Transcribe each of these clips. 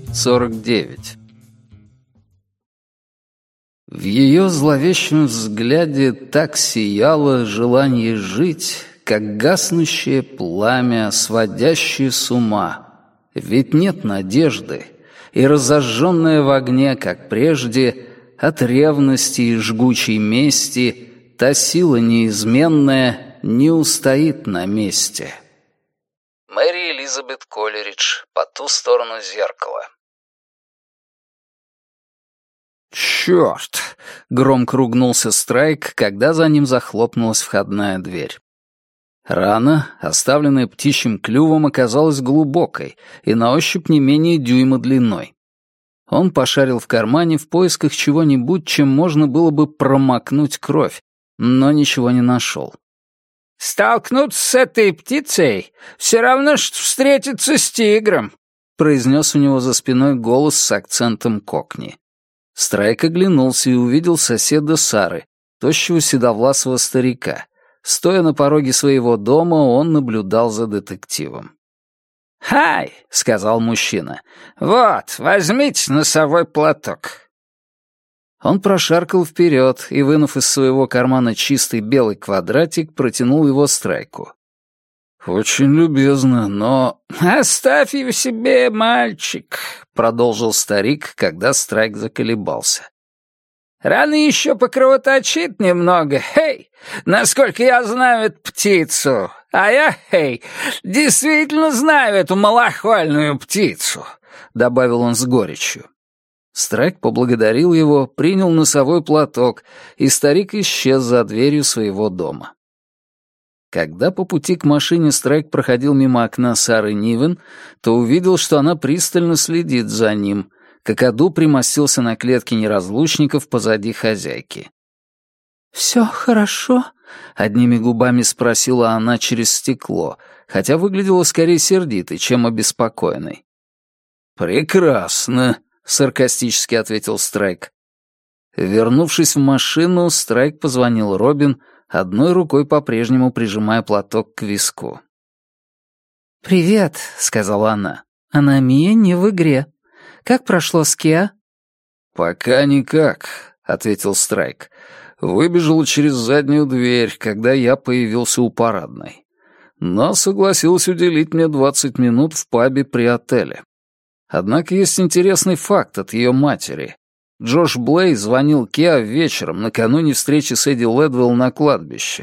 49. В ее зловещем взгляде так сияло желание жить, как гаснущее пламя, сводящее с ума. Ведь нет надежды, и разожженная в огне, как прежде, от ревности и жгучей мести, та сила неизменная не устоит на месте. Мэри Элизабет Колеридж, «По ту сторону зеркала». «Чёрт!» — громко ругнулся Страйк, когда за ним захлопнулась входная дверь. Рана, оставленная птичьим клювом, оказалась глубокой и на ощупь не менее дюйма длиной. Он пошарил в кармане в поисках чего-нибудь, чем можно было бы промокнуть кровь, но ничего не нашел. «Столкнуться с этой птицей все равно, что встретиться с тигром», произнес у него за спиной голос с акцентом кокни. Страйк оглянулся и увидел соседа Сары, тощего седовласого старика. Стоя на пороге своего дома, он наблюдал за детективом. «Хай!» — сказал мужчина. «Вот, возьмите носовой платок». Он прошаркал вперед и, вынув из своего кармана чистый белый квадратик, протянул его Страйку. «Очень любезно, но...» «Оставь его себе, мальчик», — продолжил старик, когда Страйк заколебался. «Рано еще покровоточит немного, хей! Насколько я знаю эту птицу. А я, хей, действительно знаю эту малохольную птицу», — добавил он с горечью. Страйк поблагодарил его, принял носовой платок, и старик исчез за дверью своего дома. Когда по пути к машине Страйк проходил мимо окна Сары Нивен, то увидел, что она пристально следит за ним. Какаду примостился на клетке неразлучников позади хозяйки. «Все хорошо?» — одними губами спросила она через стекло, хотя выглядела скорее сердитой, чем обеспокоенной. «Прекрасно», — саркастически ответил Страйк. Вернувшись в машину, Страйк позвонил Робин, одной рукой по-прежнему прижимая платок к виску. «Привет», — сказала она. «Аномия не в игре. Как прошло с Кеа?» «Пока никак», — ответил Страйк. «Выбежала через заднюю дверь, когда я появился у парадной. Но согласилась уделить мне 20 минут в пабе при отеле. Однако есть интересный факт от ее матери. Джош Блей звонил Кеа вечером, накануне встречи с Эдди Лэдвелл на кладбище».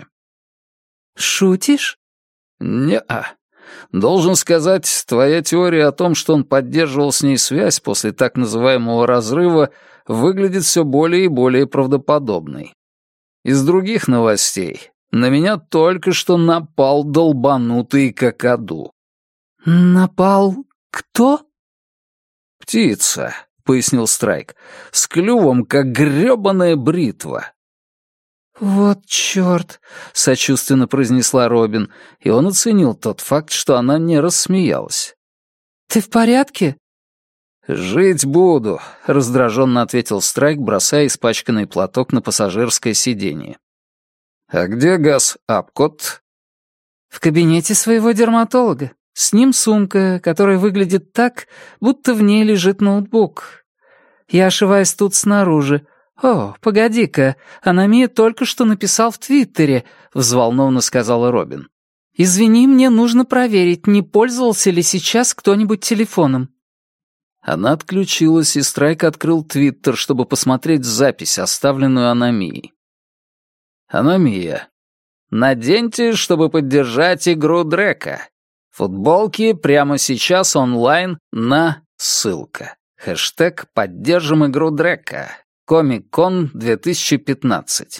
«Шутишь?» «Не-а. Должен сказать, твоя теория о том, что он поддерживал с ней связь после так называемого разрыва, выглядит все более и более правдоподобной. Из других новостей на меня только что напал долбанутый какаду». «Напал кто?» «Птица», — пояснил Страйк, — «с клювом, как грёбаная бритва». «Вот чёрт», — сочувственно произнесла Робин, и он оценил тот факт, что она не рассмеялась. «Ты в порядке?» «Жить буду», — раздраженно ответил Страйк, бросая испачканный платок на пассажирское сиденье. «А где Газ Апкот?» «В кабинете своего дерматолога. С ним сумка, которая выглядит так, будто в ней лежит ноутбук. Я ошиваюсь тут снаружи. О, погоди-ка, Аномия только что написал в Твиттере», — взволнованно сказала Робин. «Извини, мне нужно проверить, не пользовался ли сейчас кто-нибудь телефоном». Она отключилась, и Страйк открыл Твиттер, чтобы посмотреть запись, оставленную Аномией. «Аномия. Наденьте, чтобы поддержать игру Дрека. Футболки прямо сейчас онлайн на ссылка. Хэштег «Поддержим игру Дрека». Комик-кон 2015».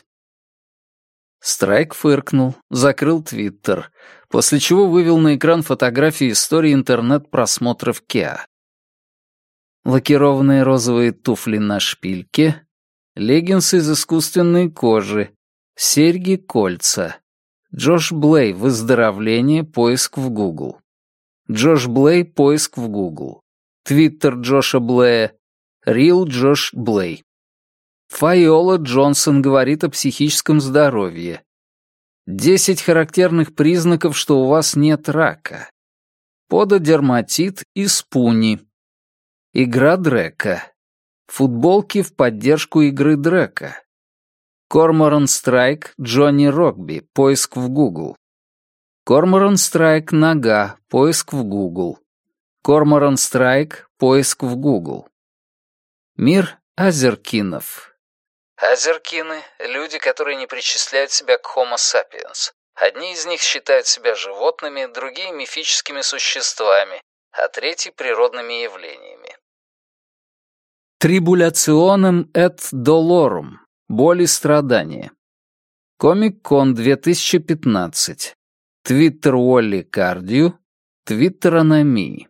Страйк фыркнул, закрыл Твиттер, после чего вывел на экран фотографии истории интернет-просмотров Кеа. Лакированные розовые туфли на шпильке, леггинсы из искусственной кожи, серьги-кольца. Джош Блей, выздоровление, поиск в Google. Джош Блей, поиск в Google. Твиттер Джоша Блея, Real Джош Блей. Файола Джонсон говорит о психическом здоровье. 10 характерных признаков, что у вас нет рака. Пододерматит и спуни. Игра Дрека. Футболки в поддержку игры Дрека. Корморан Страйк, Джонни Рокби, поиск в Google. Корморан Страйк, нога, поиск в Google. Корморан Страйк, поиск в Google. Мир Азеркинов. Азеркины — люди, которые не причисляют себя к Homo sapiens. Одни из них считают себя животными, другие — мифическими существами, а третьи — природными явлениями. Трибуляционем et долорум. Боль и страдания. Комик-кон 2015. Твиттер Уолли Кардию. Твиттер Аномии.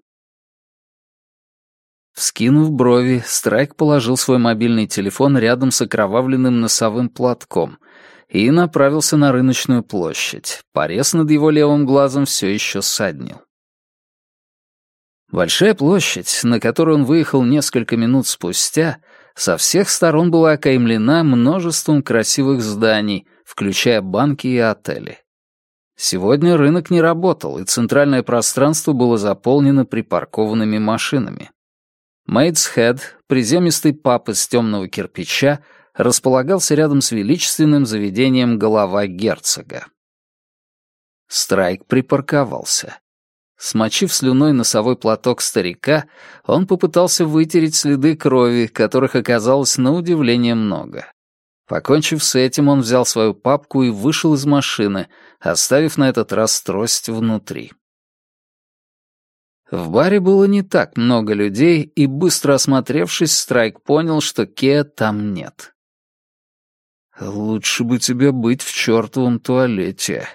Вскинув брови, Страйк положил свой мобильный телефон рядом с окровавленным носовым платком и направился на рыночную площадь. Порез над его левым глазом все еще ссаднил. Большая площадь, на которую он выехал несколько минут спустя, со всех сторон была окаймлена множеством красивых зданий, включая банки и отели. Сегодня рынок не работал, и центральное пространство было заполнено припаркованными машинами. Мейтс-Хед, приземистый паб из темного кирпича, располагался рядом с величественным заведением «Голова герцога». Страйк припарковался. Смочив слюной носовой платок старика, он попытался вытереть следы крови, которых оказалось на удивление много. Покончив с этим, он взял свою папку и вышел из машины, оставив на этот раз трость внутри. В баре было не так много людей, и, быстро осмотревшись, Страйк понял, что Кеа там нет. «Лучше бы тебе быть в чертовом туалете».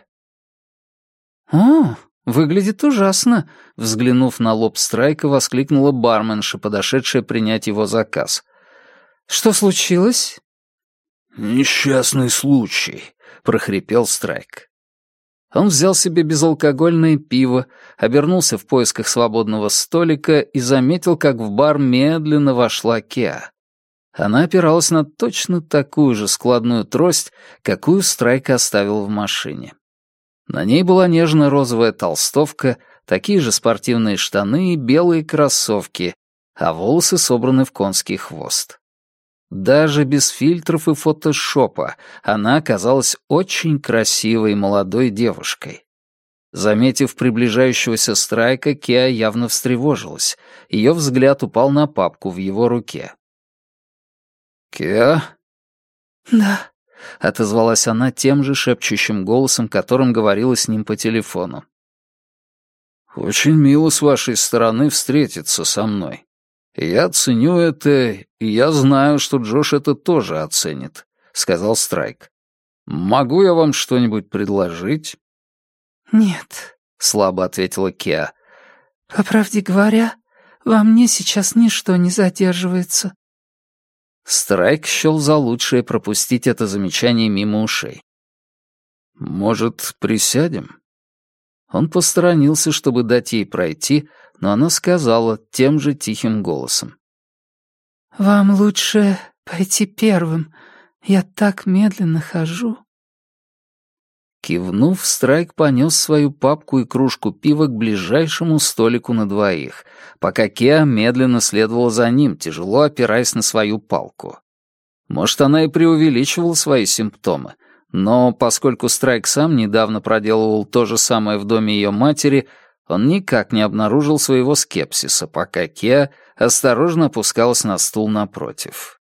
«О, выглядит ужасно», — взглянув на лоб Страйка, воскликнула барменша, подошедшая принять его заказ. «Что случилось?» «Несчастный случай», — прохрипел Страйк. Он взял себе безалкогольное пиво, обернулся в поисках свободного столика и заметил, как в бар медленно вошла Кеа. Она опиралась на точно такую же складную трость, какую Страйк оставил в машине. На ней была нежно-розовая толстовка, такие же спортивные штаны и белые кроссовки, а волосы собраны в конский хвост. Даже без фильтров и фотошопа она оказалась очень красивой молодой девушкой. Заметив приближающегося Страйка, Кеа явно встревожилась. Ее взгляд упал на папку в его руке. «Кеа?» «Да», — отозвалась она тем же шепчущим голосом, которым говорила с ним по телефону. «Очень мило с вашей стороны встретиться со мной. Я ценю это, и я знаю, что Джош это тоже оценит», — сказал Страйк. «Могу я вам что-нибудь предложить?» «Нет», — слабо ответила Кеа. «По правде говоря, во мне сейчас ничто не задерживается». Страйк счел за лучшее пропустить это замечание мимо ушей. «Может, присядем?» Он посторонился, чтобы дать ей пройти, но она сказала тем же тихим голосом. «Вам лучше пойти первым. Я так медленно хожу». Кивнув, Страйк понес свою папку и кружку пива к ближайшему столику на двоих, пока Кеа медленно следовала за ним, тяжело опираясь на свою палку. Может, она и преувеличивала свои симптомы, но поскольку Страйк сам недавно проделывал то же самое в доме ее матери, он никак не обнаружил своего скепсиса, пока Кеа осторожно опускалась на стул напротив.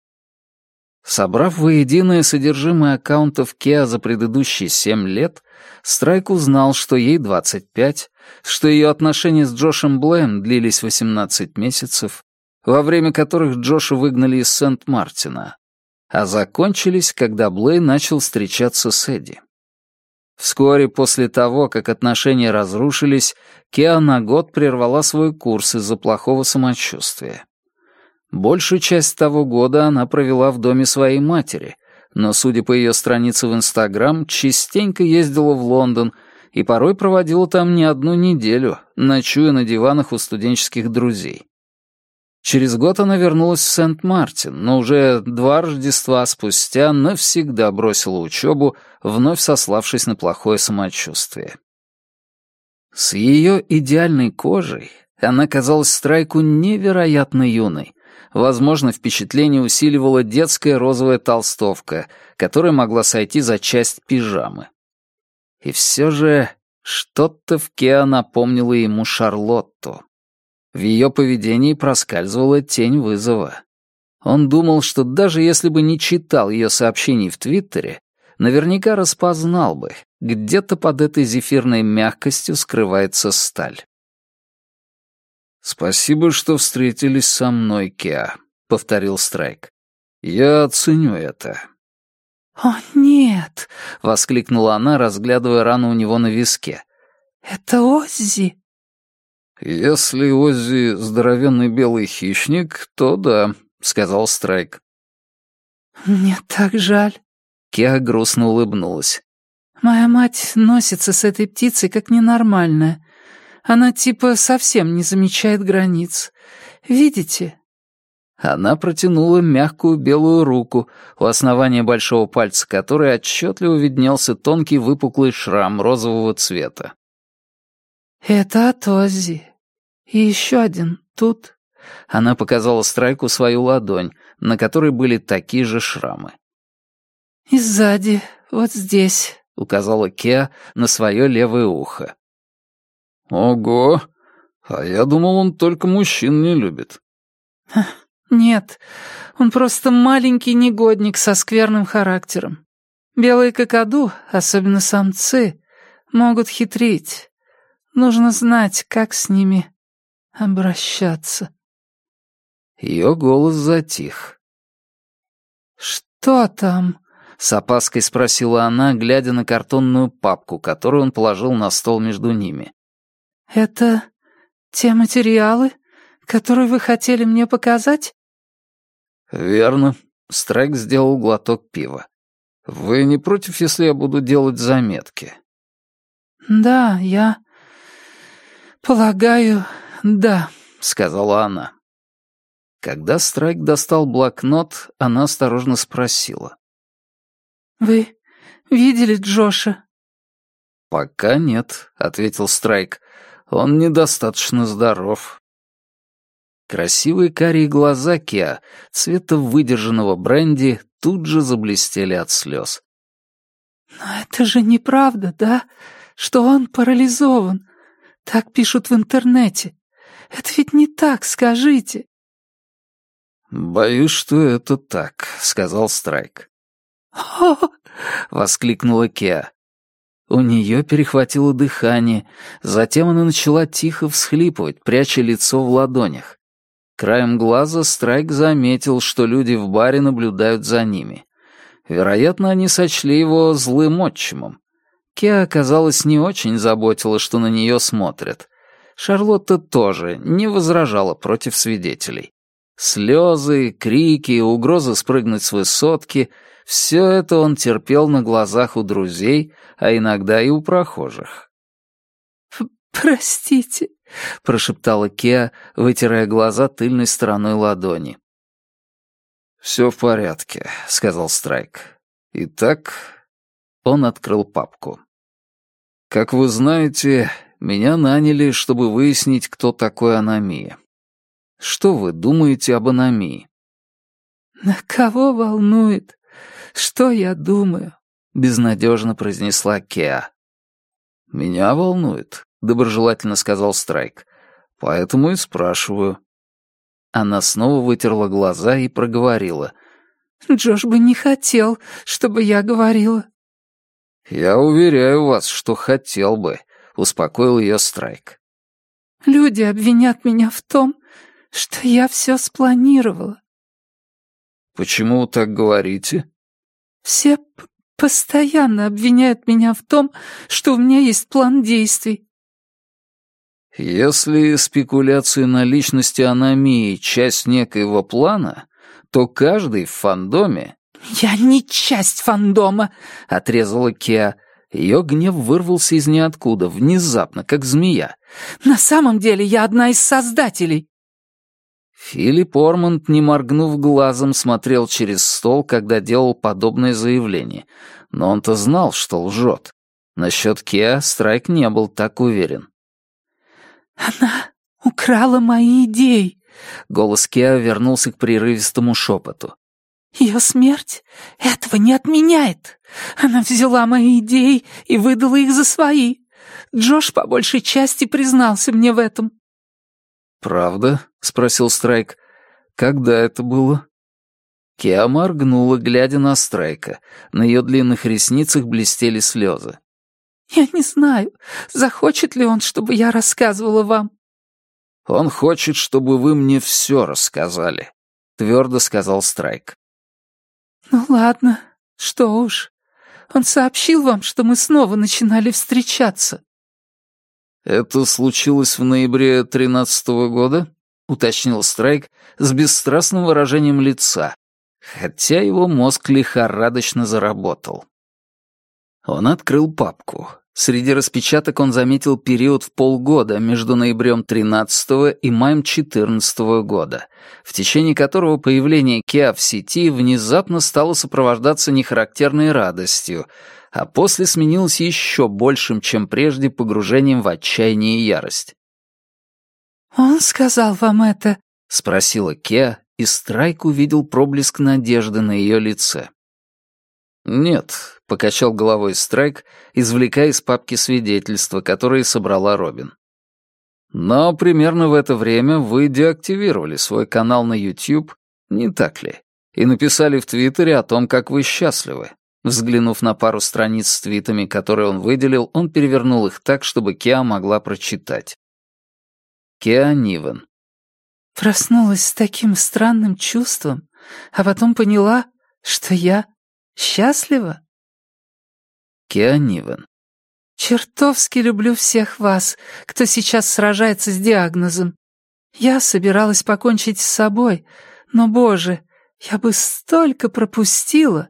Собрав воедино содержимое аккаунтов Кеа за предыдущие 7 лет, Страйк узнал, что ей 25, что ее отношения с Джошем Блэем длились 18 месяцев, во время которых Джоша выгнали из Сент-Мартина, а закончились, когда Блэй начал встречаться с Эдди. Вскоре после того, как отношения разрушились, Кеа на год прервала свой курс из-за плохого самочувствия. Большую часть того года она провела в доме своей матери, но, судя по ее странице в Инстаграм, частенько ездила в Лондон и порой проводила там не одну неделю, ночуя на диванах у студенческих друзей. Через год она вернулась в Сент-Мартин, но уже 2 Рождества спустя навсегда бросила учебу, вновь сославшись на плохое самочувствие. С ее идеальной кожей Она казалась Страйку невероятно юной. Возможно, впечатление усиливала детская розовая толстовка, которая могла сойти за часть пижамы. И все же что-то в Кеа напомнило ему Шарлотту. В ее поведении проскальзывала тень вызова. Он думал, что даже если бы не читал ее сообщений в Твиттере, наверняка распознал бы, где-то под этой зефирной мягкостью скрывается сталь. «Спасибо, что встретились со мной, Кеа», — повторил Страйк. «Я оценю это». «О, нет!» — воскликнула она, разглядывая рану у него на виске. «Это Оззи!» «Если Оззи здоровенный белый хищник, то да», — сказал Страйк. «Мне так жаль». Кеа грустно улыбнулась. «Моя мать носится с этой птицей как ненормальная. Она типа совсем не замечает границ. Видите?» Она протянула мягкую белую руку, у основания большого пальца которой отчетливо виднелся тонкий выпуклый шрам розового цвета. «Это от Оззи. И еще один тут». Она показала Страйку свою ладонь, на которой были такие же шрамы. «И сзади, вот здесь», — указала Кеа на свое левое ухо. «Ого! А я думал, он только мужчин не любит». «Нет, он просто маленький негодник со скверным характером. Белые какаду, особенно самцы, могут хитрить. Нужно знать, как с ними обращаться». Ее голос затих. «Что там?» — с опаской спросила она, глядя на картонную папку, которую он положил на стол между ними. «Это те материалы, которые вы хотели мне показать?» «Верно». Страйк сделал глоток пива. «Вы не против, если я буду делать заметки?» «Да, я полагаю, да», — сказала она. Когда Страйк достал блокнот, она осторожно спросила. «Вы видели Джоша?» «Пока нет», — ответил Страйк. «Он недостаточно здоров». Красивые карие глаза Кеа, цвета выдержанного бренди, тут же заблестели от слез. «Но это же неправда, да? Что он парализован. Так пишут в интернете. Это ведь не так, скажите». «Боюсь, что это так», — сказал Страйк. «О!» — воскликнула Кеа. У нее перехватило дыхание, затем она начала тихо всхлипывать, пряча лицо в ладонях. Краем глаза Страйк заметил, что люди в баре наблюдают за ними. Вероятно, они сочли его злым отчимом. Кеа, казалось, не очень заботила, что на нее смотрят. Шарлотта тоже не возражала против свидетелей. Слезы, крики, угрозы спрыгнуть с высотки — все это он терпел на глазах у друзей, а иногда и у прохожих. «Простите», — прошептала Кеа, вытирая глаза тыльной стороной ладони. «Все в порядке», — сказал Страйк. «Итак...» Он открыл папку. «Как вы знаете, меня наняли, чтобы выяснить, кто такой Аномия. Что вы думаете об Аномии?» «На кого волнует? Что я думаю?» — безнадежно произнесла Кеа. «Меня волнует», — доброжелательно сказал Страйк. «Поэтому и спрашиваю». Она снова вытерла глаза и проговорила. «Джош бы не хотел, чтобы я говорила». «Я уверяю вас, что хотел бы», — успокоил ее Страйк. «Люди обвинят меня в том, что я все спланировала». «Почему вы так говорите?» «Все постоянно обвиняют меня в том, что у меня есть план действий». «Если спекуляции на личности Аномии — часть некоего плана, то каждый в фандоме...» «Я не часть фандома», — отрезала Кеа. Ее гнев вырвался из ниоткуда, внезапно, как змея. «На самом деле я одна из создателей». Филипп Ормонд, не моргнув глазом, смотрел через стол, когда делал подобное заявление. Но он-то знал, что лжет. Насчет Кеа Страйк не был так уверен. «Она украла мои идеи». Голос Кеа вернулся к прерывистому шепоту. «Ее смерть этого не отменяет. Она взяла мои идеи и выдала их за свои. Джош по большей части признался мне в этом». «Правда?» — спросил Страйк. «Когда это было?» Кеа моргнула, глядя на Страйка. На ее длинных ресницах блестели слезы. «Я не знаю, захочет ли он, чтобы я рассказывала вам». «Он хочет, чтобы вы мне все рассказали», — твердо сказал Страйк. «Ну ладно, что уж. Он сообщил вам, что мы снова начинали встречаться». «Это случилось в ноябре 13-го года?» — уточнил Страйк с бесстрастным выражением лица, хотя его мозг лихорадочно заработал. Он открыл папку. Среди распечаток он заметил период в полгода между ноябрем 13-го и маем 14-го года, в течение которого появление Кеа в сети внезапно стало сопровождаться нехарактерной радостью, а после сменилось еще большим, чем прежде, погружением в отчаяние и ярость. «Он сказал вам это?» — спросила Кеа, и Страйк увидел проблеск надежды на ее лице. «Нет», — покачал головой Страйк, извлекая из папки свидетельства, которые собрала Робин. «Но примерно в это время вы деактивировали свой канал на YouTube, не так ли? И написали в Твиттере о том, как вы счастливы». Взглянув на пару страниц с твитами, которые он выделил, он перевернул их так, чтобы Кеа могла прочитать. Кеа Нивен. «Проснулась с таким странным чувством, а потом поняла, что я счастлива». Кеа Нивен. «Чертовски люблю всех вас, кто сейчас сражается с диагнозом. Я собиралась покончить с собой, но, боже, я бы столько пропустила».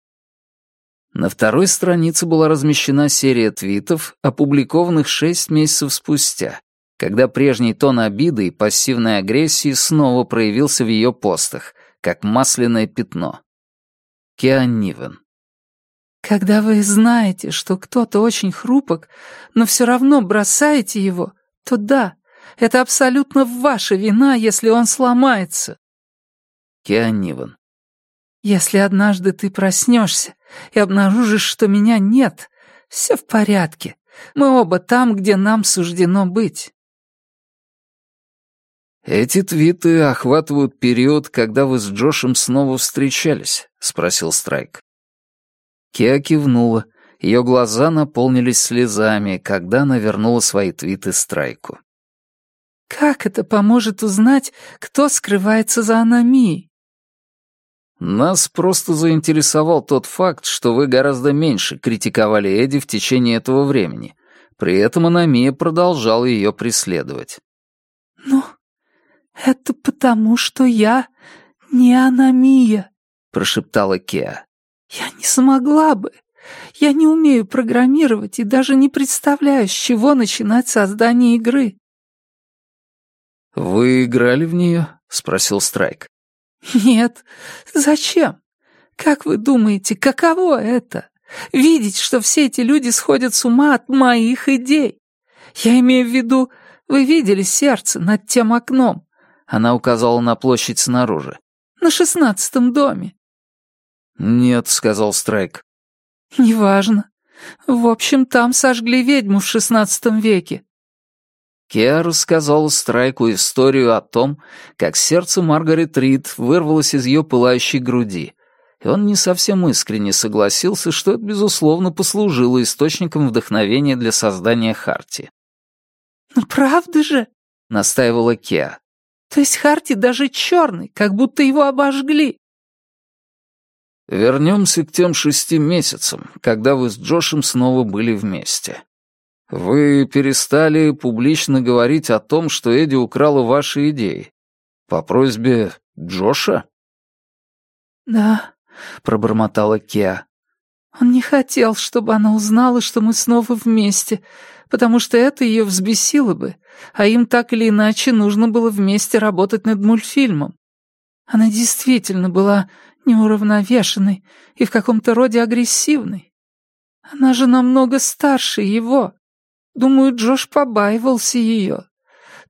На второй странице была размещена серия твитов, опубликованных 6 месяцев спустя, когда прежний тон обиды и пассивной агрессии снова проявился в ее постах, как масляное пятно. Кеа Нивен. «Когда вы знаете, что кто-то очень хрупок, но все равно бросаете его, то да, это абсолютно ваша вина, если он сломается». Кеа Нивен. «Если однажды ты проснешься и обнаружишь, что меня нет, все в порядке. Мы оба там, где нам суждено быть». «Эти твиты охватывают период, когда вы с Джошем снова встречались?» — спросил Страйк. Кеа кивнула. Ее глаза наполнились слезами, когда она вернула свои твиты Страйку. «Как это поможет узнать, кто скрывается за аномией?» «Нас просто заинтересовал тот факт, что вы гораздо меньше критиковали Эдди в течение этого времени. При этом аномия продолжала ее преследовать». «Ну, это потому, что я не аномия», — прошептала Кеа. «Я не смогла бы. Я не умею программировать и даже не представляю, с чего начинать создание игры». «Вы играли в нее?» — спросил Страйк. «Нет. Зачем? Как вы думаете, каково это? Видеть, что все эти люди сходят с ума от моих идей? Я имею в виду, вы видели сердце над тем окном?» Она указала на площадь снаружи. «На 16-м доме». «Нет», — сказал Страйк. «Неважно. В общем, там сожгли ведьму в 16 веке». Кеа рассказала Страйку историю о том, как сердце Маргарет Рид вырвалось из ее пылающей груди, и он не совсем искренне согласился, что это, безусловно, послужило источником вдохновения для создания Харти. «Ну правда же?» — настаивала Кеа. «То есть Харти даже черный, как будто его обожгли». «Вернемся к тем 6 месяцам, когда вы с Джошем снова были вместе. Вы перестали публично говорить о том, что Эдди украла ваши идеи. По просьбе Джоша?» «Да», — пробормотала Кеа. «Он не хотел, чтобы она узнала, что мы снова вместе, потому что это ее взбесило бы, а им так или иначе нужно было вместе работать над мультфильмом. Она действительно была неуравновешенной и в каком-то роде агрессивной. Она же намного старше его. Думаю, Джош побаивался ее.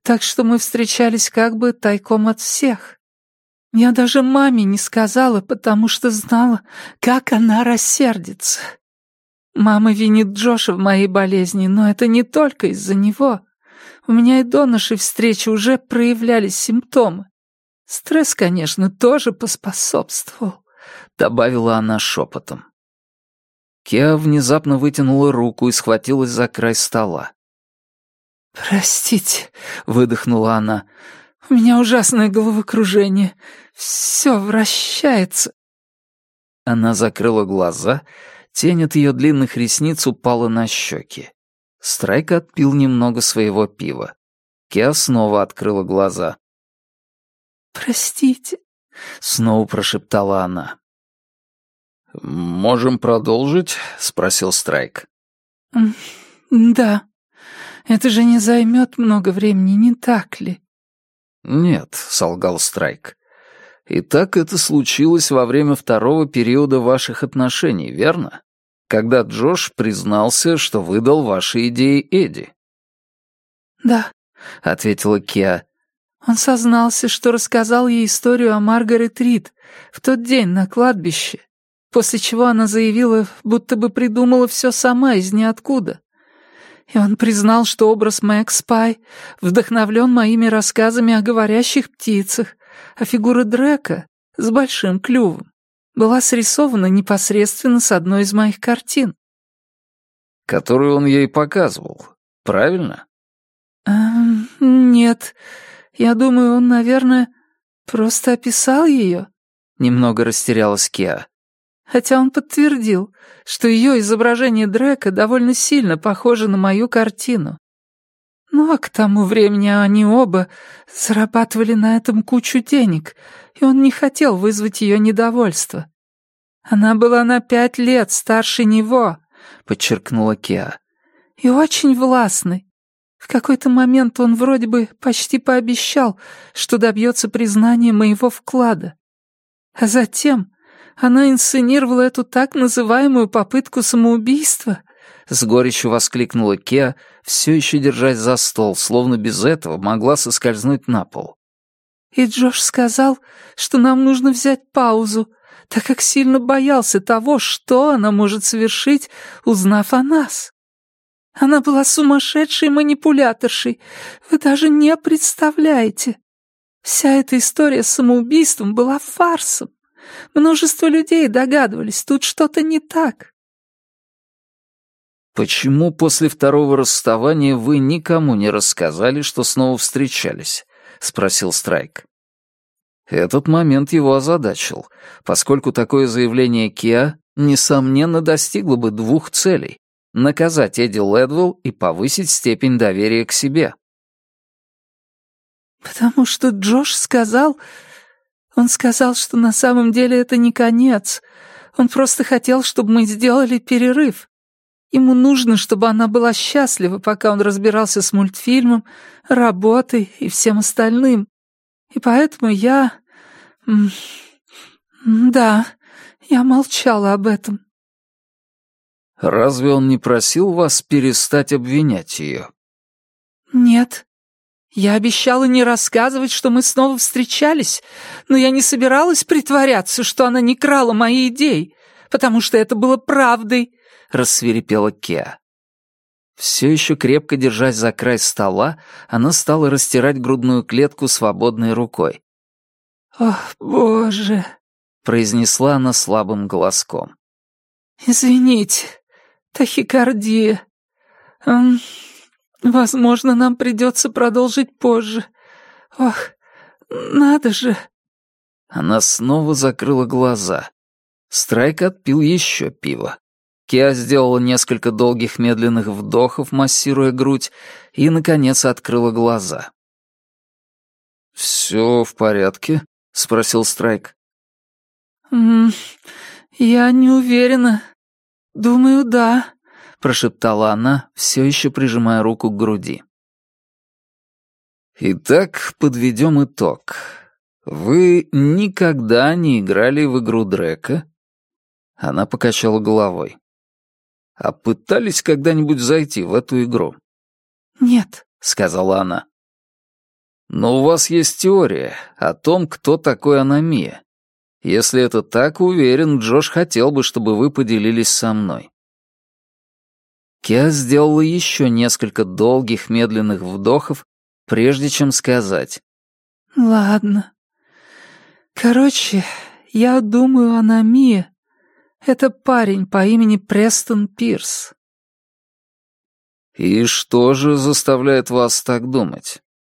так что мы встречались как бы тайком от всех. Я даже маме не сказала, потому что знала, как она рассердится. Мама винит Джоша в моей болезни, но это не только из-за него. У меня и до нашей встречи уже проявлялись симптомы. Стресс, конечно, тоже поспособствовал», — добавила она шепотом. Кеа внезапно вытянула руку и схватилась за край стола. «Простите», — выдохнула она, — «у меня ужасное головокружение. Все вращается». Она закрыла глаза, тень от ее длинных ресниц упала на щеки. Страйк отпил немного своего пива. Кеа снова открыла глаза. «Простите», — снова прошептала она. «Можем продолжить?» — спросил Страйк. «Да. Это же не займет много времени, не так ли?» «Нет», — солгал Страйк. «Итак, это случилось во время второго периода ваших отношений, верно? Когда Джош признался, что выдал ваши идеи Эдди». «Да», — ответила Кеа. «Он сознался, что рассказал ей историю о Маргарет Рид в тот день на кладбище, после чего она заявила, будто бы придумала все сама из ниоткуда. И он признал, что образ Мэг Спай вдохновлен моими рассказами о говорящих птицах, а фигура Дрека с большим клювом была срисована непосредственно с одной из моих картин». «Которую он ей показывал, правильно?» «Нет. Я думаю, он, наверное, просто описал ее», — немного растерялась Кеа. «Хотя он подтвердил, что ее изображение Дрека довольно сильно похоже на мою картину. Ну а к тому времени они оба зарабатывали на этом кучу денег, и он не хотел вызвать ее недовольство. Она была на 5 лет старше него», — подчеркнула Кеа, — «и очень властной. В какой-то момент он вроде бы почти пообещал, что добьется признания моего вклада. А затем она инсценировала эту так называемую попытку самоубийства», — с горечью воскликнула Кеа, все еще держась за стол, словно без этого могла соскользнуть на пол. «И Джош сказал, что нам нужно взять паузу, так как сильно боялся того, что она может совершить, узнав о нас. Она была сумасшедшей манипуляторшей, вы даже не представляете. Вся эта история с самоубийством была фарсом. Множество людей догадывались, тут что-то не так». «Почему после второго расставания вы никому не рассказали, что снова встречались?» — спросил Страйк. Этот момент его озадачил, поскольку такое заявление Кеа, несомненно, достигло бы 2 целей — наказать Эдди Лэдвелл и повысить степень доверия к себе. «Потому что Джош сказал... Он сказал, что на самом деле это не конец. Он просто хотел, чтобы мы сделали перерыв. Ему нужно, чтобы она была счастлива, пока он разбирался с мультфильмом, работой и всем остальным. И поэтому я... Да, я молчала об этом». «Разве он не просил вас перестать обвинять ее?» «Нет. Я обещала не рассказывать, что мы снова встречались, но я не собиралась притворяться, что она не крала мои идеи, потому что это было правдой», — рассвирепела Кеа. Все еще крепко держась за край стола, она стала растирать грудную клетку свободной рукой. «Ох, Боже!» — произнесла она слабым голоском. «Извините, тахикардия. Возможно, нам придется продолжить позже. Ох, надо же!» Она снова закрыла глаза. Страйк отпил еще пиво. Кеа сделала несколько долгих медленных вдохов, массируя грудь, и, наконец, открыла глаза. «Все в порядке?» — спросил Страйк. «Я не уверена. Думаю, да», — прошептала она, все еще прижимая руку к груди. «Итак, подведем итог. Вы никогда не играли в игру Дрека?» Она покачала головой. «А пытались когда-нибудь зайти в эту игру?» «Нет», — сказала она. Но у вас есть теория о том, кто такой Аномия. Если это так, уверен, Джош хотел бы, чтобы вы поделились со мной». Кеа сделала еще несколько долгих, медленных вдохов, прежде чем сказать. «Ладно. Короче, я думаю, Аномия — это парень по имени Престон Пирс». «И что же заставляет вас так думать?»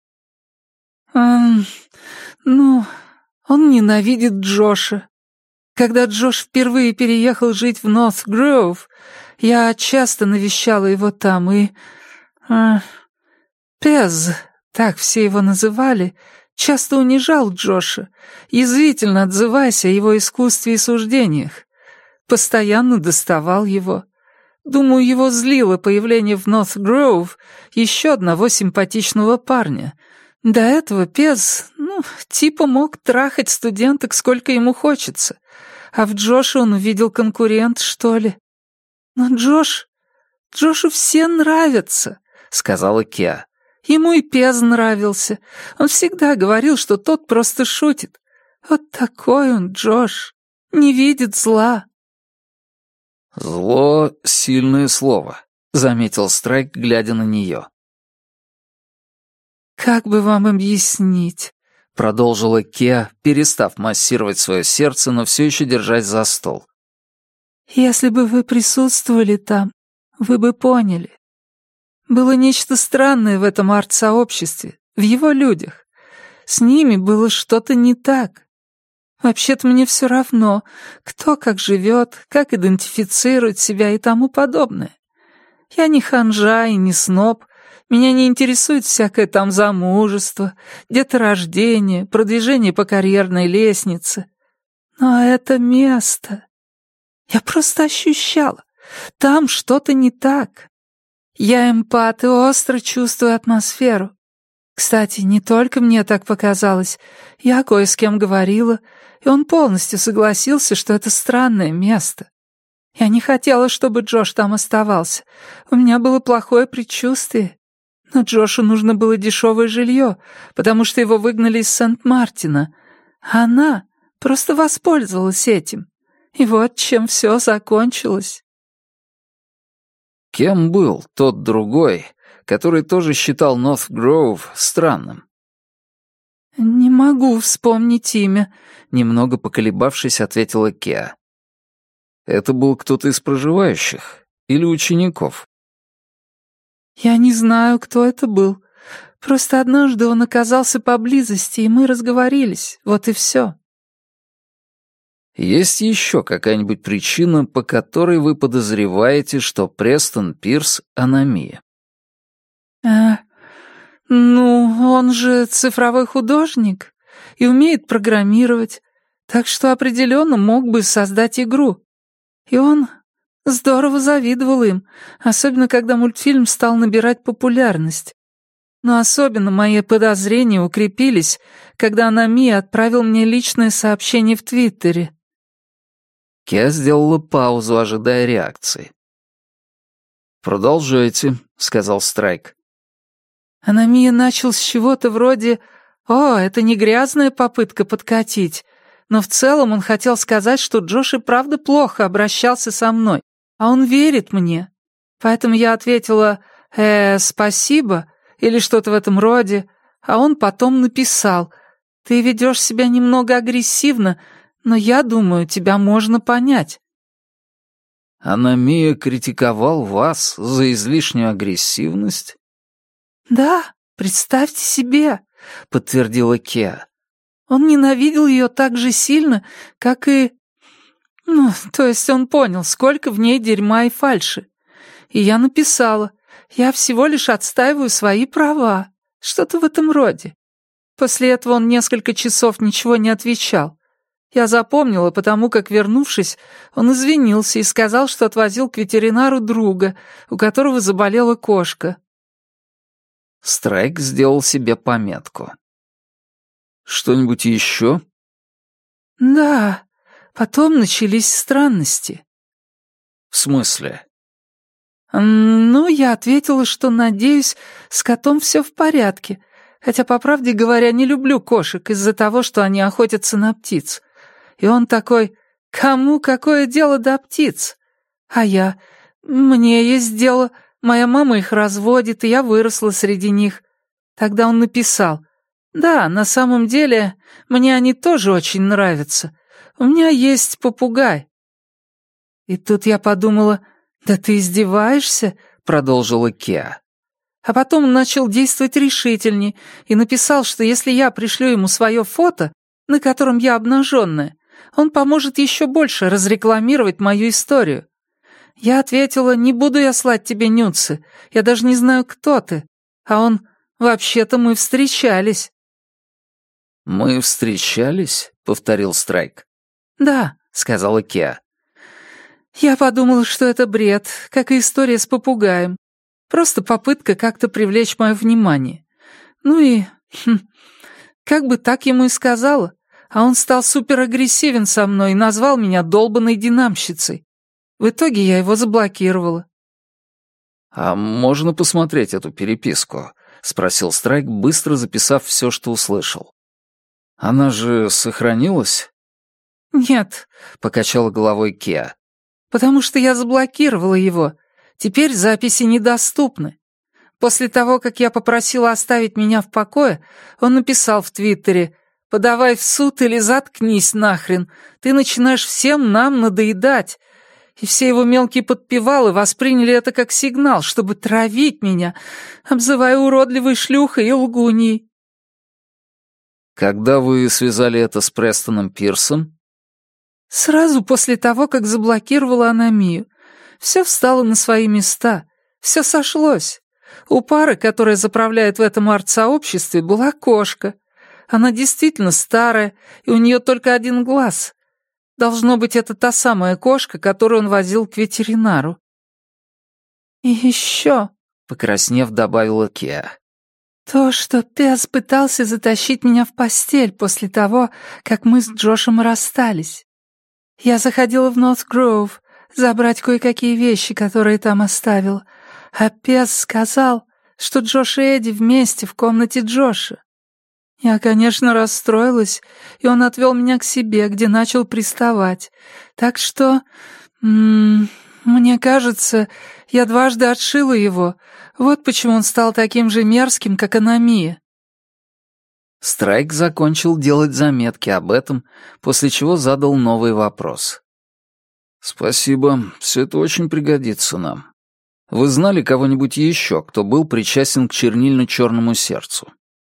Ну, он ненавидит Джоша. Когда Джош впервые переехал жить в Норт-Гроув, я часто навещала его там, и... Пез, так все его называли, часто унижал Джоша, язвительно отзываясь о его искусстве и суждениях. Постоянно доставал его. Думаю, его злило появление в Норт-Гроув еще одного симпатичного парня. До этого Пез, типа мог трахать студенток сколько ему хочется. А в Джоше он увидел конкурент, что ли. Но Джошу все нравятся, сказала Кеа. Ему и Пез нравился. Он всегда говорил, что тот просто шутит. Вот такой он, Джош. Не видит зла. «Зло — сильное слово», — заметил Страйк, глядя на нее. «Как бы вам объяснить?» — продолжила Кеа, перестав массировать свое сердце, но все еще держась за стол. «Если бы вы присутствовали там, вы бы поняли. Было нечто странное в этом арт-сообществе, в его людях. С ними было что-то не так. Вообще-то мне все равно, кто как живет, как идентифицирует себя и тому подобное. Я не ханжа и не сноб, меня не интересует всякое там замужество, деторождение, продвижение по карьерной лестнице. Но это место... Я просто ощущала, там что-то не так. Я эмпат и остро чувствую атмосферу. Кстати, не только мне так показалось. Я кое с кем говорила, и он полностью согласился, что это странное место. Я не хотела, чтобы Джош там оставался. У меня было плохое предчувствие. Но Джошу нужно было дешевое жилье, потому что его выгнали из Сент-Мартина. А она просто воспользовалась этим. И вот чем все закончилось. Кем был тот другой, который тоже считал Норт-Гроув странным? «Не могу вспомнить имя», — немного поколебавшись, ответила Кеа. «Это был кто-то из проживающих или учеников?» «Я не знаю, кто это был. Просто однажды он оказался поблизости, и мы разговорились. Вот и все». «Есть еще какая-нибудь причина, по которой вы подозреваете, что Престон Пирс — Аномия?» Он же цифровой художник и умеет программировать, так что определенно мог бы создать игру. И он здорово завидовал им, особенно когда мультфильм стал набирать популярность. Но особенно мои подозрения укрепились, когда Аномия отправил мне личное сообщение в Твиттере». Кеа сделала паузу, ожидая реакции. «Продолжайте», — сказал Страйк. Аномия начал с чего-то вроде «О, это не грязная попытка подкатить», но в целом он хотел сказать, что Джош и правда плохо обращался со мной, а он верит мне. Поэтому я ответила «спасибо» или что-то в этом роде, а он потом написал «Ты ведешь себя немного агрессивно, но я думаю, тебя можно понять». «Аномия критиковал вас за излишнюю агрессивность?» «Да, представьте себе», — подтвердила Кеа. «Он ненавидел ее так же сильно, как и... то есть он понял, сколько в ней дерьма и фальши. И я написала, я всего лишь отстаиваю свои права, что-то в этом роде. После этого он несколько часов ничего не отвечал. Я запомнила, потому как, вернувшись, он извинился и сказал, что отвозил к ветеринару друга, у которого заболела кошка». Страйк сделал себе пометку. «Что-нибудь еще?» «Да, потом начались странности». «В смысле?» Я ответила, что, надеюсь, с котом все в порядке, Хотя, по правде говоря, не люблю кошек из-за того, что они охотятся на птиц. И он такой: «Кому какое дело до птиц?» А я: «Мне есть дело. Моя мама их разводит, и я выросла среди них». Тогда он написал: «Да, на самом деле, мне они тоже очень нравятся. У меня есть попугай». И тут я подумала: «Да ты издеваешься?» — продолжила Кеа. А потом он начал действовать решительнее и написал, что если я пришлю ему свое фото, на котором я обнаженная, он поможет еще больше разрекламировать мою историю. Я ответила: «Не буду я слать тебе нюдсы, я даже не знаю, кто ты». А он: «Вообще-то мы встречались». «Мы встречались?» — повторил Страйк. «Да», — сказала Кеа. «Я подумала, что это бред, как и история с попугаем. Просто попытка как-то привлечь мое внимание. Ну и... как бы так ему и сказала. А он стал суперагрессивен со мной и назвал меня долбаной динамщицей. В итоге я его заблокировала». «А можно посмотреть эту переписку?» — спросил Страйк, быстро записав все, что услышал. «Она же сохранилась?» «Нет», — покачала головой Кеа, «потому что я заблокировала его. Теперь записи недоступны. После того, как я попросила оставить меня в покое, он написал в Твиттере: «Подавай в суд или заткнись нахрен, ты начинаешь всем нам надоедать». И все его мелкие подпевалы восприняли это как сигнал, чтобы травить меня, обзывая уродливой шлюхой и лгуньей. «Когда вы связали это с Престоном Пирсом?» «Сразу после того, как заблокировала Аномию. Все встало на свои места, все сошлось. У пары, которая заправляет в этом арт-сообществе, была кошка. Она действительно старая, и у нее только один глаз. Должно быть, это та самая кошка, которую он возил к ветеринару». «И еще», — покраснев, добавила Кеа, «то, что пес пытался затащить меня в постель после того, как мы с Джошем расстались. Я заходила в Норт-Гроув забрать кое-какие вещи, которые там оставил, а пес сказал, что Джош и Эдди вместе в комнате Джоша. Я, конечно, расстроилась, и он отвел меня к себе, где начал приставать. Так что, мне кажется, я дважды отшила его. Вот почему он стал таким же мерзким, как Аномия». Страйк закончил делать заметки об этом, после чего задал новый вопрос. «Спасибо, все это очень пригодится нам. Вы знали кого-нибудь еще, кто был причастен к чернильно-черному сердцу?»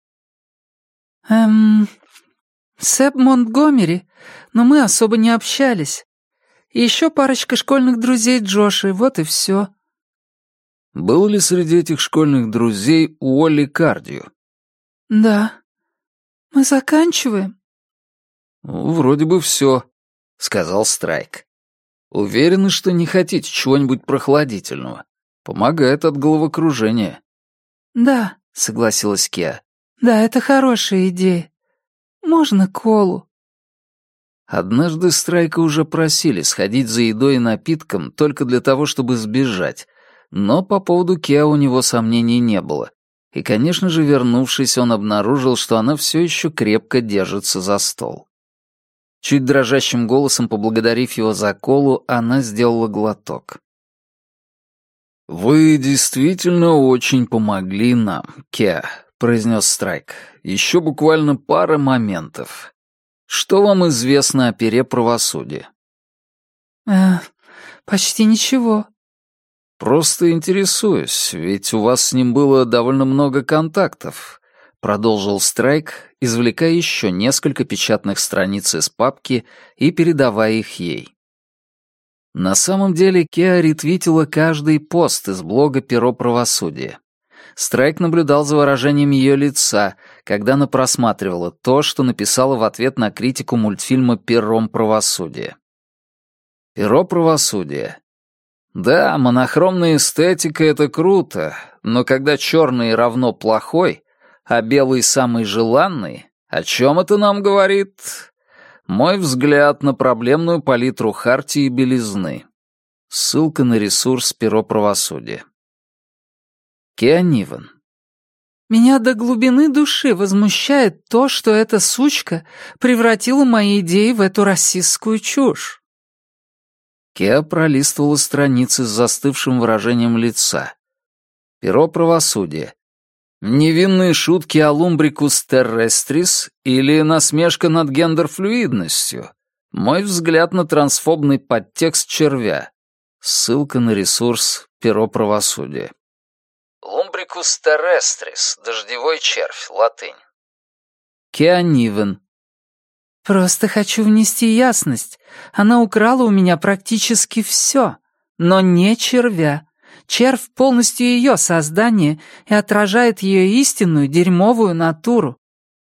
Сэп Монтгомери, но мы особо не общались. И еще парочка школьных друзей Джоша, вот и все». «Был ли среди этих школьных друзей Уолли Кардио?» «Да. Мы заканчиваем?» «Вроде бы все», — сказал Страйк. «Уверены, что не хотите чего-нибудь прохладительного? Помогает от головокружения». «Да», — согласилась Кеа. «Да, это хорошая идея. Можно колу?» Однажды Страйка уже просили сходить за едой и напитком только для того, чтобы сбежать, но по поводу Кеа у него сомнений не было. И, конечно же, вернувшись, он обнаружил, что она все еще крепко держится за стол. Чуть дрожащим голосом поблагодарив его за колу, она сделала глоток. «Вы действительно очень помогли нам, Кеа», — произнес Страйк. «Еще буквально пара моментов. Что вам известно о пере правосудия?» Почти ничего». «Просто интересуюсь, ведь у вас с ним было довольно много контактов», — продолжил Страйк, извлекая еще несколько печатных страниц из папки и передавая их ей. На самом деле Кеа ретвитила каждый пост из блога «Перо правосудия». Страйк наблюдал за выражением ее лица, когда она просматривала то, что написала в ответ на критику мультфильма «Пером правосудия». «Перо правосудия». Да, монохромная эстетика — это круто, но когда черный равно плохой, а белый самый желанный, о чем это нам говорит? Мой взгляд на проблемную палитру хартии белизны. Ссылка на ресурс «Перо правосудия». Кеа Нивен. Меня до глубины души возмущает то, что эта сучка превратила мои идеи в эту расистскую чушь». Кеа пролистывала страницы с застывшим выражением лица. Перо правосудия. Невинные шутки о лумбрикус террестрис или насмешка над гендерфлюидностью. Мой взгляд на трансфобный подтекст червя. Ссылка на ресурс «Перо правосудия». Lumbricus terrestris, дождевой червь, латынь. Кеа Нивен. «Просто хочу внести ясность. Она украла у меня практически все, но не червя. Червь полностью ее создание и отражает ее истинную дерьмовую натуру».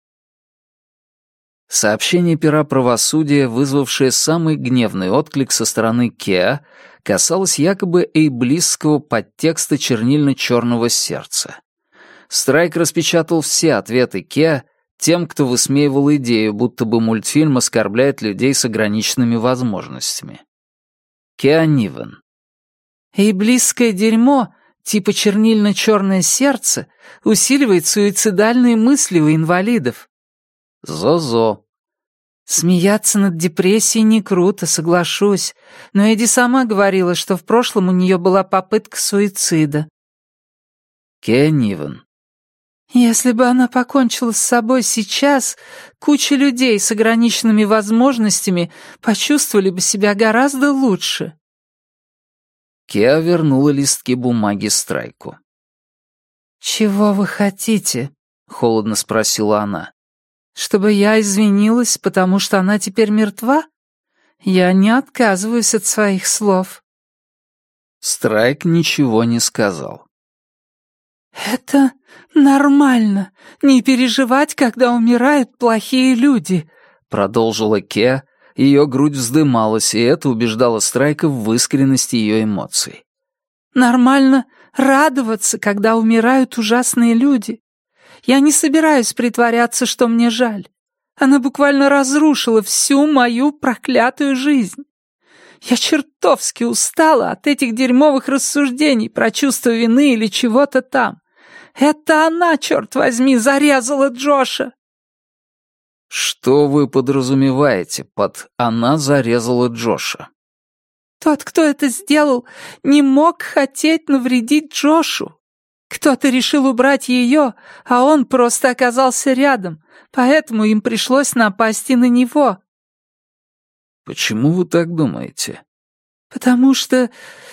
Сообщение пера правосудия, вызвавшее самый гневный отклик со стороны Кеа, касалось якобы эйблистского подтекста чернильно-черного сердца. Страйк распечатал все ответы Кеа тем, кто высмеивал идею, будто бы мультфильм оскорбляет людей с ограниченными возможностями. Кеа Нивен. «Эйблистское дерьмо, типа чернильно-черное сердце, усиливает суицидальные мысли у инвалидов». Зо-зо. «Смеяться над депрессией не круто, соглашусь, но Эдди сама говорила, что в прошлом у нее была попытка суицида». Кеа Нивен. «Если бы она покончила с собой сейчас, куча людей с ограниченными возможностями почувствовали бы себя гораздо лучше». Кеа вернула листки бумаги Страйку. «Чего вы хотите?» — холодно спросила она. «Чтобы я извинилась, потому что она теперь мертва? Я не отказываюсь от своих слов». Страйк ничего не сказал. «Это нормально, не переживать, когда умирают плохие люди», — продолжила Кеа, ее грудь вздымалась, и это убеждало Страйка в искренности ее эмоций. «Нормально радоваться, когда умирают ужасные люди. Я не собираюсь притворяться, что мне жаль. Она буквально разрушила всю мою проклятую жизнь. Я чертовски устала от этих дерьмовых рассуждений про чувство вины или чего-то там. Это она, черт возьми, зарезала Джоша». Что вы подразумеваете под «она зарезала Джоша»? «Тот, кто это сделал, не мог хотеть навредить Джошу. Кто-то решил убрать ее, а он просто оказался рядом, поэтому им пришлось напасть и на него». «Почему вы так думаете?» Потому что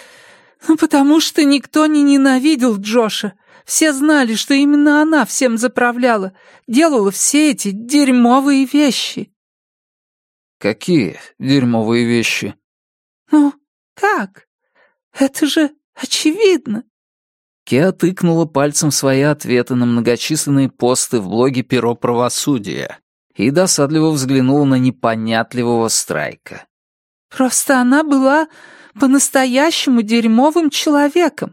никто не ненавидел Джоша. Все знали, что именно она всем заправляла, делала все эти дерьмовые вещи». «Какие дерьмовые вещи?» «Ну, как? Это же очевидно». Кеа тыкнула пальцем в свои ответы на многочисленные посты в блоге «Перо правосудия» и досадливо взглянула на непонятливого Страйка. «Просто она была по-настоящему дерьмовым человеком».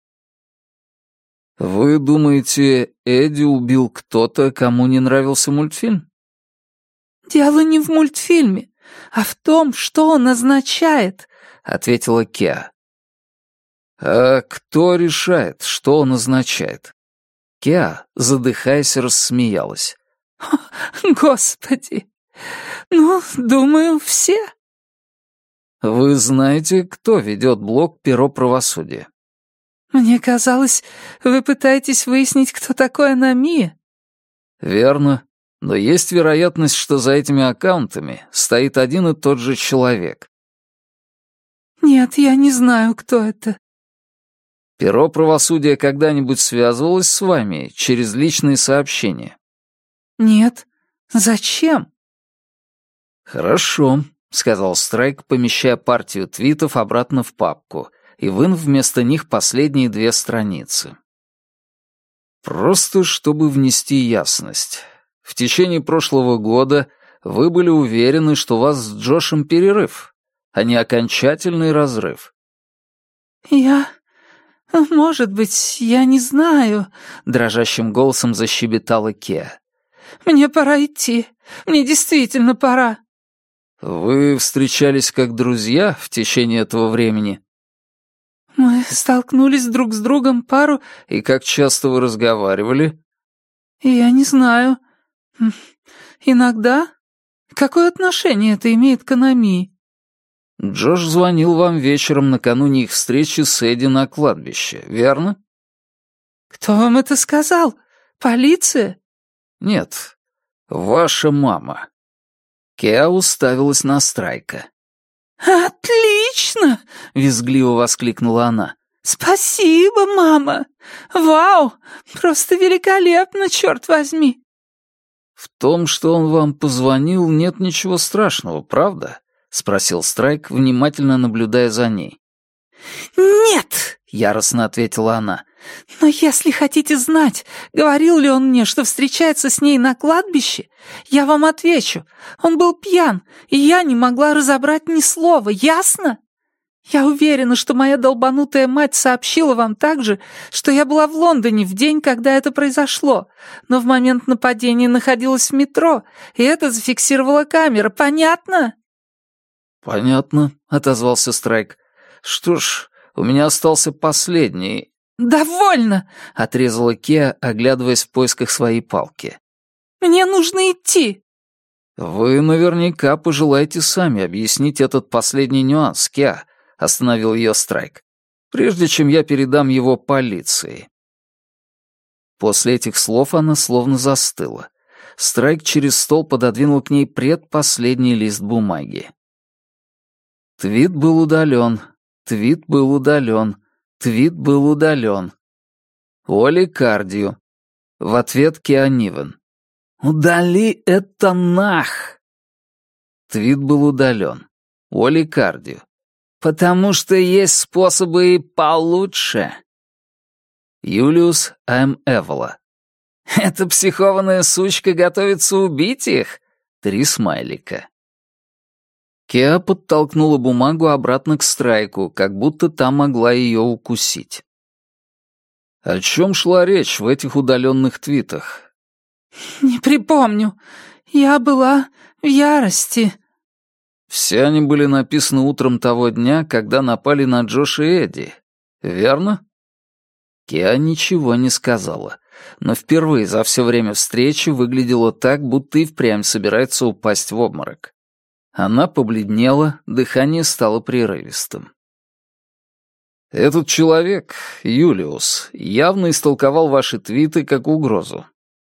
«Вы думаете, Эдди убил кто-то, кому не нравился мультфильм?» «Дело не в мультфильме, а в том, что он означает», — ответила Кеа. «А кто решает, что он означает?» Кеа, задыхаясь, рассмеялась. «Господи! Ну, думаю, все». «Вы знаете, кто ведет блог «Перо правосудия»?» «Мне казалось, вы пытаетесь выяснить, кто такой Аномия». «Верно. Но есть вероятность, что за этими аккаунтами стоит один и тот же человек». «Нет, я не знаю, кто это». «Перо правосудия когда-нибудь связывалось с вами через личные сообщения?» «Нет. Зачем?» «Хорошо», — сказал Страйк, помещая партию твитов обратно в папку и вынув вместо них последние 2 страницы. «Просто чтобы внести ясность. В течение прошлого года вы были уверены, что у вас с Джошем перерыв, а не окончательный разрыв». Может быть, я не знаю», — дрожащим голосом защебетала Кеа. «Мне пора идти. Мне действительно пора». «Вы встречались как друзья в течение этого времени?» «Мы столкнулись друг с другом пару...» «И как часто вы разговаривали?» «Я не знаю. Иногда? Какое отношение это имеет к аномии?» Джош звонил вам вечером накануне их встречи с Эдди на кладбище, верно? «Кто вам это сказал? Полиция?» Нет, ваша мама. Кеа уставилась на Страйка. «Отлично!» — визгливо воскликнула она. «Спасибо, мама! Вау! Просто великолепно, черт возьми!» В том, что он вам позвонил, нет ничего страшного, правда? — спросил Страйк, внимательно наблюдая за ней. «Нет!» — яростно ответила она. «Но если хотите знать, говорил ли он мне, что встречается с ней на кладбище, я вам отвечу. Он был пьян, и я не могла разобрать ни слова, ясно? Я уверена, что моя долбанутая мать сообщила вам также, что я была в Лондоне в день, когда это произошло, но в момент нападения находилась в метро, и это зафиксировала камера, понятно?» «Понятно», — отозвался Страйк. «Что ж, у меня остался последний...» «Довольно!» — отрезала Кеа, оглядываясь в поисках своей палки. «Мне нужно идти!» «Вы наверняка пожелаете сами объяснить этот последний нюанс, Кеа», — остановил ее Страйк, «прежде чем я передам его полиции». После этих слов она словно застыла. Страйк через стол пододвинул к ней предпоследний лист бумаги. Твит был удален, твит был удален, твит был удален. Оли Кардио. В ответ Кеа Нивен. «Удали это нах!» Твит был удален. Оли Кардио. «Потому что есть способы и получше». Юлиус М. Эвола. «Эта психованная сучка готовится убить их?» 3 смайлика. Кеа подтолкнула бумагу обратно к Страйку, как будто та могла ее укусить. О чем шла речь в этих удаленных твитах? «Не припомню. Я была в ярости». Все они были написаны утром того дня, когда напали на Джоша и Эдди, верно? Кеа ничего не сказала, но впервые за все время встречи выглядела так, будто и впрямь собирается упасть в обморок. Она побледнела, дыхание стало прерывистым. «Этот человек, Юлиус, явно истолковал ваши твиты как угрозу».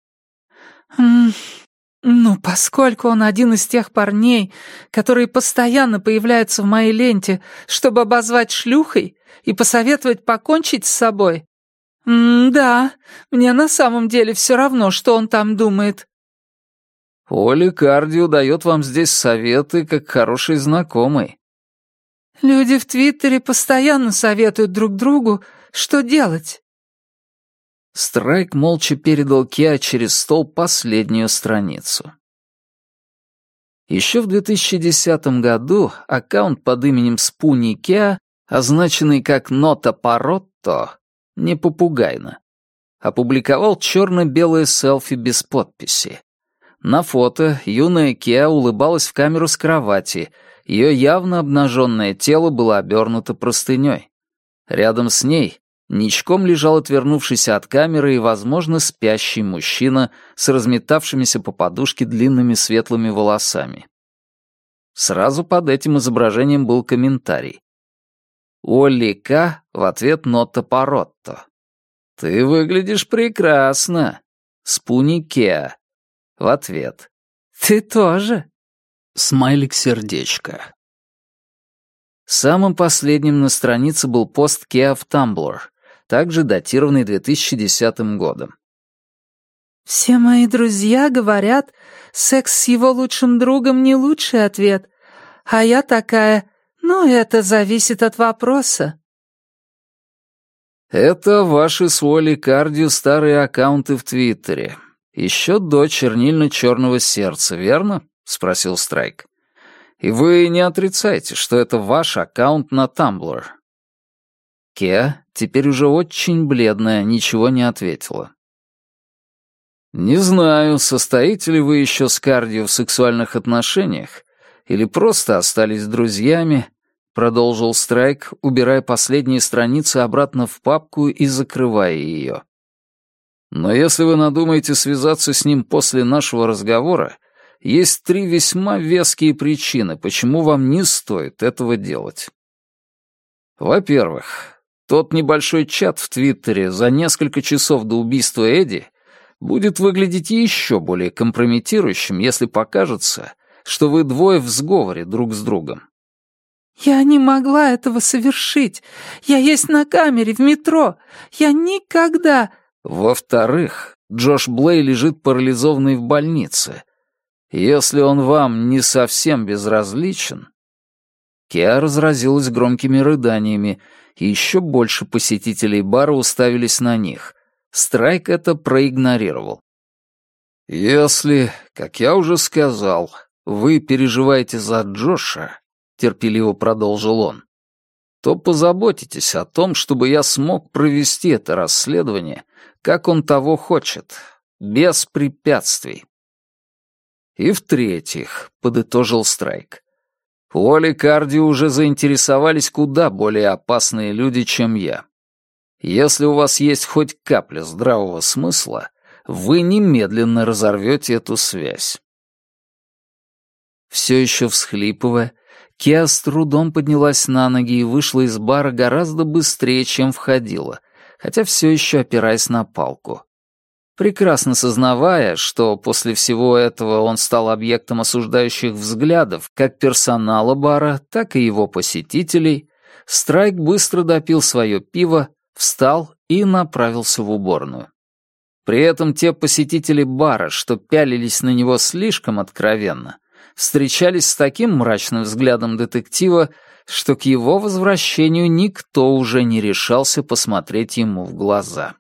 «Ну, поскольку он один из тех парней, которые постоянно появляются в моей ленте, чтобы обозвать шлюхой и посоветовать покончить с собой, да, мне на самом деле все равно, что он там думает». Оли Кардио дает вам здесь советы, как хороший знакомый. «Люди в Твиттере постоянно советуют друг другу, что делать». Страйк молча передал Кеа через стол последнюю страницу. Еще в 2010 году аккаунт под именем Спуни Кеа, означенный как «Нота Паротто», не попугайно, опубликовал черно-белое селфи без подписи. На фото юная Кеа улыбалась в камеру с кровати, ее явно обнаженное тело было обернуто простыней. Рядом с ней ничком лежал отвернувшийся от камеры и, возможно, спящий мужчина с разметавшимися по подушке длинными светлыми волосами. Сразу под этим изображением был комментарий. Олли К. в ответ нота Паротто. «Ты выглядишь прекрасно. Спуни Кеа». В ответ. «Ты тоже?» Смайлик-сердечко. Самым последним на странице был пост Кеа в Tumblr, также датированный 2010 годом. «Все мои друзья говорят, секс с его лучшим другом не лучший ответ, а я такая, ну, это зависит от вопроса». Это ваши с Уолли Кардио старые аккаунты в Твиттере. Еще до чернильно-черного сердца, верно? — спросил Страйк. «И вы не отрицаете, что это ваш аккаунт на Tumblr?» Кеа, теперь уже очень бледная, ничего не ответила. «Не знаю, состоите ли вы еще с Кардио в сексуальных отношениях или просто остались друзьями», — продолжил Страйк, убирая последние страницы обратно в папку и закрывая ее. Но если вы надумаете связаться с ним после нашего разговора, есть 3 весьма веские причины, почему вам не стоит этого делать. Во-первых, тот небольшой чат в Твиттере за несколько часов до убийства Эдди будет выглядеть еще более компрометирующим, если покажется, что вы двое в сговоре друг с другом. «Я не могла этого совершить. Я есть на камере в метро. Я никогда...» Во-вторых, Джош Блей лежит парализованный в больнице. Если он вам не совсем безразличен...» Кеа разразилась громкими рыданиями, и еще больше посетителей бара уставились на них. Страйк это проигнорировал. «Если, как я уже сказал, вы переживаете за Джоша, — терпеливо продолжил он, — то позаботитесь о том, чтобы я смог провести это расследование, как он того хочет, без препятствий. И в-третьих, — подытожил Страйк, — у Оли Карди уже заинтересовались куда более опасные люди, чем я. Если у вас есть хоть капля здравого смысла, вы немедленно разорвете эту связь». Все еще всхлипывая, Кеа с трудом поднялась на ноги и вышла из бара гораздо быстрее, чем входила, хотя все еще опираясь на палку. Прекрасно сознавая, что после всего этого он стал объектом осуждающих взглядов как персонала бара, так и его посетителей, Страйк быстро допил свое пиво, встал и направился в уборную. При этом те посетители бара, что пялились на него слишком откровенно, встречались с таким мрачным взглядом детектива, что к его возвращению никто уже не решался посмотреть ему в глаза.